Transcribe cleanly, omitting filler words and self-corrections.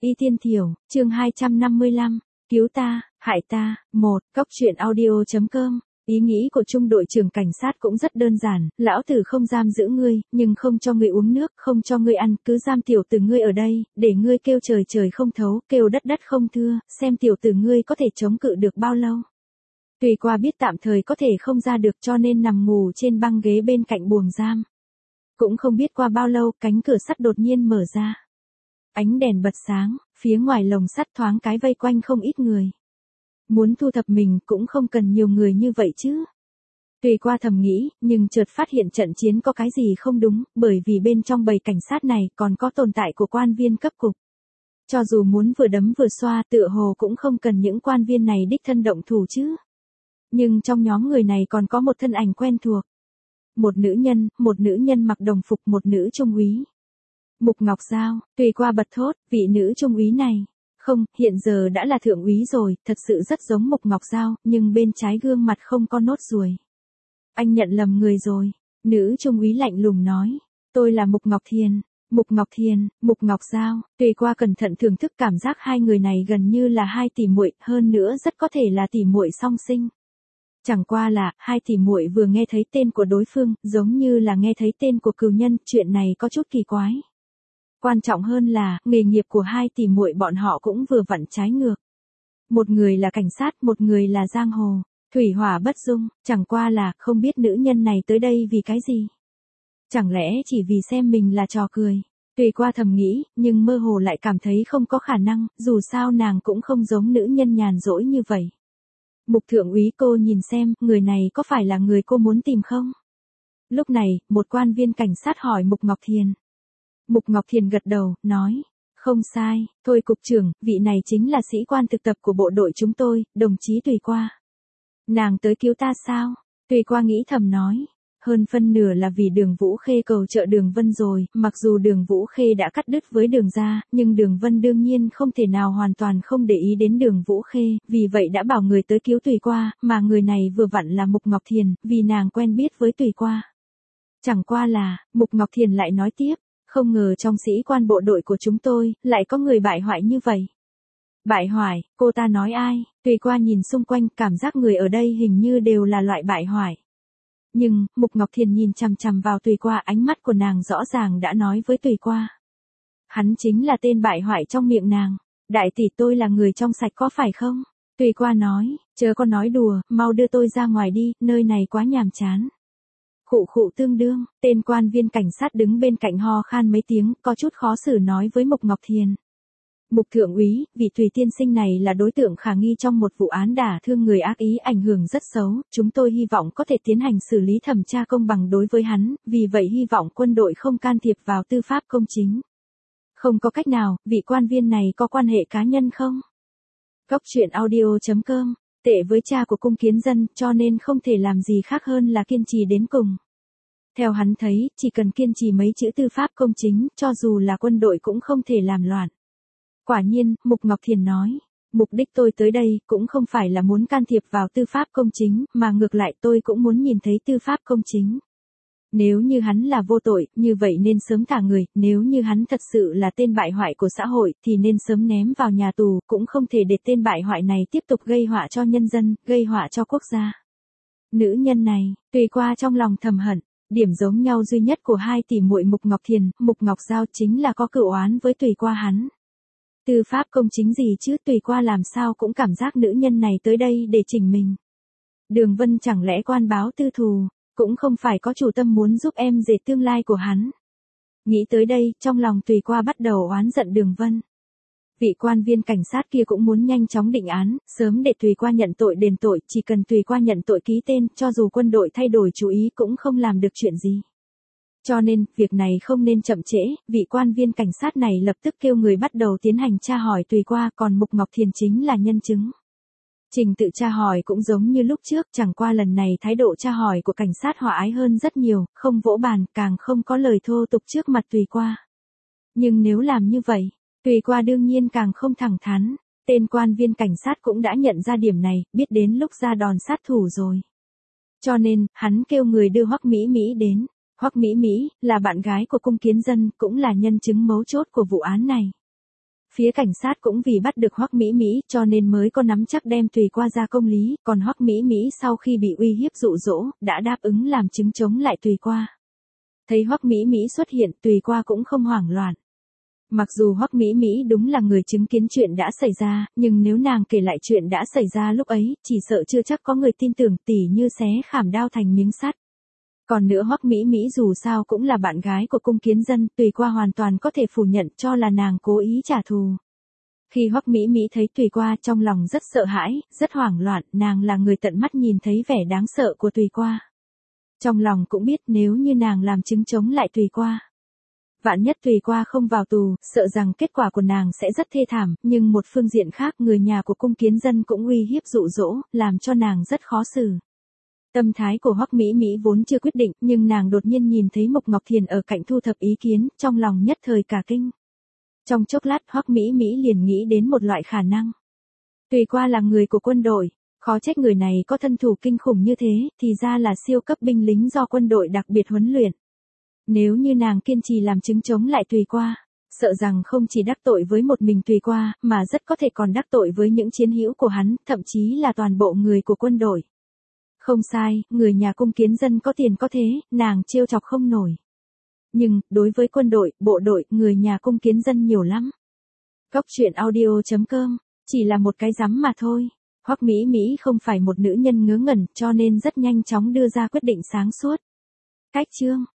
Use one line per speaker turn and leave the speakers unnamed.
Y Tiên Thiểu, chương 255, cứu ta, hại ta, 1, Cóc truyện audio.com. Ý nghĩ của trung đội trưởng cảnh sát cũng rất đơn giản, lão tử không giam giữ ngươi, nhưng không cho ngươi uống nước, không cho ngươi ăn, cứ giam tiểu tử ngươi ở đây, để ngươi kêu trời trời không thấu, kêu đất đất không thưa, xem tiểu tử ngươi có thể chống cự được bao lâu. Tùy Qua biết tạm thời có thể không ra được cho nên nằm ngủ trên băng ghế bên cạnh buồng giam. Cũng không biết qua bao lâu, cánh cửa sắt đột nhiên mở ra. Ánh đèn bật sáng, phía ngoài lồng sắt thoáng cái vây quanh không ít người. Muốn thu thập mình cũng không cần nhiều người như vậy chứ. Tùy Qua thầm nghĩ, nhưng chợt phát hiện trận chiến có cái gì không đúng, bởi vì bên trong bầy cảnh sát này còn có tồn tại của quan viên cấp cục. Cho dù muốn vừa đấm vừa xoa tựa hồ cũng không cần những quan viên này đích thân động thủ chứ. Nhưng trong nhóm người này còn có một thân ảnh quen thuộc. Một nữ nhân mặc đồng phục, một nữ trung úy. Mục Ngọc Giao, Tùy Qua bật thốt, vị nữ trung úy này. Không, hiện giờ đã là thượng úy rồi, thật sự rất giống Mục Ngọc Giao, nhưng bên trái gương mặt không có nốt ruồi. Anh nhận lầm người rồi, nữ trung úy lạnh lùng nói. Tôi là Mục Ngọc Thiền. Mục Ngọc Giao, Tùy Qua cẩn thận thưởng thức cảm giác hai người này gần như là hai tỷ muội, hơn nữa rất có thể là tỷ muội song sinh. Chẳng qua là, hai tỷ muội vừa nghe thấy tên của đối phương, giống như là nghe thấy tên của cừu nhân, chuyện này có chút kỳ quái. Quan trọng hơn là, nghề nghiệp của hai tỷ muội bọn họ cũng vừa vặn trái ngược. Một người là cảnh sát, một người là giang hồ, thủy hỏa bất dung, chẳng qua là, không biết nữ nhân này tới đây vì cái gì. Chẳng lẽ chỉ vì xem mình là trò cười. Tùy Qua thầm nghĩ, nhưng mơ hồ lại cảm thấy không có khả năng, dù sao nàng cũng không giống nữ nhân nhàn rỗi như vậy. Mục thượng úy, cô nhìn xem, người này có phải là người cô muốn tìm không? Lúc này, một quan viên cảnh sát hỏi Mục Ngọc Thiền. Mục Ngọc Thiền gật đầu, nói, không sai, thôi cục trưởng, vị này chính là sĩ quan thực tập của bộ đội chúng tôi, đồng chí Tùy Qua. Nàng tới cứu ta sao? Tùy Qua nghĩ thầm nói. Hơn phân nửa là vì Đường Vũ Khê cầu trợ Đường Vân rồi, mặc dù Đường Vũ Khê đã cắt đứt với Đường gia, nhưng Đường Vân đương nhiên không thể nào hoàn toàn không để ý đến Đường Vũ Khê, vì vậy đã bảo người tới cứu Tùy Qua, mà người này vừa vặn là Mục Ngọc Thiền, vì nàng quen biết với Tùy Qua. Chẳng qua là, Mục Ngọc Thiền lại nói tiếp, không ngờ trong sĩ quan bộ đội của chúng tôi, lại có người bại hoại như vậy. Bại hoại, cô ta nói ai? Tùy Qua nhìn xung quanh, cảm giác người ở đây hình như đều là loại bại hoại. Nhưng, Mục Ngọc Thiền nhìn chằm chằm vào Tùy Qua, ánh mắt của nàng rõ ràng đã nói với Tùy Qua. Hắn chính là tên bại hoại trong miệng nàng. Đại tỷ, tôi là người trong sạch có phải không? Tùy Qua nói, chớ có nói đùa, mau đưa tôi ra ngoài đi, nơi này quá nhàm chán. Khụ khụ tương đương, tên quan viên cảnh sát đứng bên cạnh ho khan mấy tiếng, có chút khó xử nói với Mục Ngọc Thiền. Mục thượng úy, vị Tùy tiên sinh này là đối tượng khả nghi trong một vụ án đả thương người ác ý ảnh hưởng rất xấu, chúng tôi hy vọng có thể tiến hành xử lý thẩm tra công bằng đối với hắn, vì vậy hy vọng quân đội không can thiệp vào tư pháp công chính. Không có cách nào, vị quan viên này có quan hệ cá nhân không? Cóc truyện audio.com, tệ với cha của cung kiến dân, cho nên không thể làm gì khác hơn là kiên trì đến cùng. Theo hắn thấy, chỉ cần kiên trì mấy chữ tư pháp công chính, cho dù là quân đội cũng không thể làm loạn. Quả nhiên, Mục Ngọc Thiền nói, mục đích tôi tới đây cũng không phải là muốn can thiệp vào tư pháp công chính, mà ngược lại tôi cũng muốn nhìn thấy tư pháp công chính. Nếu như hắn là vô tội, như vậy nên sớm thả người, nếu như hắn thật sự là tên bại hoại của xã hội, thì nên sớm ném vào nhà tù, cũng không thể để tên bại hoại này tiếp tục gây họa cho nhân dân, gây họa cho quốc gia. Nữ nhân này, Tùy Qua trong lòng thầm hận, điểm giống nhau duy nhất của hai tỷ muội Mục Ngọc Thiền, Mục Ngọc Giao chính là có cựu oán với Tùy Qua hắn. Tư pháp công chính gì chứ, Tùy Qua làm sao cũng cảm giác nữ nhân này tới đây để chỉnh mình. Đường Vân chẳng lẽ quan báo tư thù, cũng không phải có chủ tâm muốn giúp em rể tương lai của hắn. Nghĩ tới đây, trong lòng Tùy Qua bắt đầu oán giận Đường Vân. Vị quan viên cảnh sát kia cũng muốn nhanh chóng định án, sớm để Tùy Qua nhận tội đền tội, chỉ cần Tùy Qua nhận tội ký tên, cho dù quân đội thay đổi chú ý cũng không làm được chuyện gì. Cho nên, việc này không nên chậm trễ, vị quan viên cảnh sát này lập tức kêu người bắt đầu tiến hành tra hỏi Tùy Qua, còn Mục Ngọc Thiền chính là nhân chứng. Trình tự tra hỏi cũng giống như lúc trước, chẳng qua lần này thái độ tra hỏi của cảnh sát hòa ái hơn rất nhiều, không vỗ bàn, càng không có lời thô tục trước mặt Tùy Qua. Nhưng nếu làm như vậy, Tùy Qua đương nhiên càng không thẳng thắn, tên quan viên cảnh sát cũng đã nhận ra điểm này, biết đến lúc ra đòn sát thủ rồi. Cho nên, hắn kêu người đưa Hoắc Mỹ Mỹ đến. Hoắc Mỹ Mỹ là bạn gái của cung kiến dân, cũng là nhân chứng mấu chốt của vụ án này. Phía cảnh sát cũng vì bắt được Hoắc Mỹ Mỹ cho nên mới có nắm chắc đem Tùy Qua ra công lý, còn Hoắc Mỹ Mỹ sau khi bị uy hiếp dụ dỗ, đã đáp ứng làm chứng chống lại Tùy Qua. Thấy Hoắc Mỹ Mỹ xuất hiện, Tùy Qua cũng không hoảng loạn. Mặc dù Hoắc Mỹ Mỹ đúng là người chứng kiến chuyện đã xảy ra, nhưng nếu nàng kể lại chuyện đã xảy ra lúc ấy, chỉ sợ chưa chắc có người tin tưởng, tỉ như xé khảm đao thành miếng sắt. Còn nữa Hoắc Mỹ Mỹ dù sao cũng là bạn gái của Cung Kiến Dân, Tùy Qua hoàn toàn có thể phủ nhận cho là nàng cố ý trả thù. Khi Hoắc Mỹ Mỹ thấy Tùy Qua trong lòng rất sợ hãi, rất hoảng loạn, nàng là người tận mắt nhìn thấy vẻ đáng sợ của Tùy Qua. Trong lòng cũng biết nếu như nàng làm chứng chống lại Tùy Qua, vạn nhất Tùy Qua không vào tù, sợ rằng kết quả của nàng sẽ rất thê thảm, nhưng một phương diện khác người nhà của Cung Kiến Dân cũng uy hiếp dụ dỗ, làm cho nàng rất khó xử. Tâm thái của Hoắc Mỹ Mỹ vốn chưa quyết định, nhưng nàng đột nhiên nhìn thấy Mộc Ngọc Thiền ở cạnh thu thập ý kiến, trong lòng nhất thời cả kinh. Trong chốc lát Hoắc Mỹ Mỹ liền nghĩ đến một loại khả năng. Tùy Qua là người của quân đội, khó trách người này có thân thủ kinh khủng như thế, thì ra là siêu cấp binh lính do quân đội đặc biệt huấn luyện. Nếu như nàng kiên trì làm chứng chống lại Tùy Qua, sợ rằng không chỉ đắc tội với một mình Tùy Qua, mà rất có thể còn đắc tội với những chiến hữu của hắn, thậm chí là toàn bộ người của quân đội. Không sai, người nhà Cung Kiến Dân có tiền có thế, nàng trêu chọc không nổi. Nhưng, đối với quân đội, bộ đội, người nhà Cung Kiến Dân nhiều lắm. Cóc truyện audio.com, chỉ là một cái rắm mà thôi. Hoắc Mỹ Mỹ không phải một nữ nhân ngớ ngẩn, cho nên rất nhanh chóng đưa ra quyết định sáng suốt. Cách chương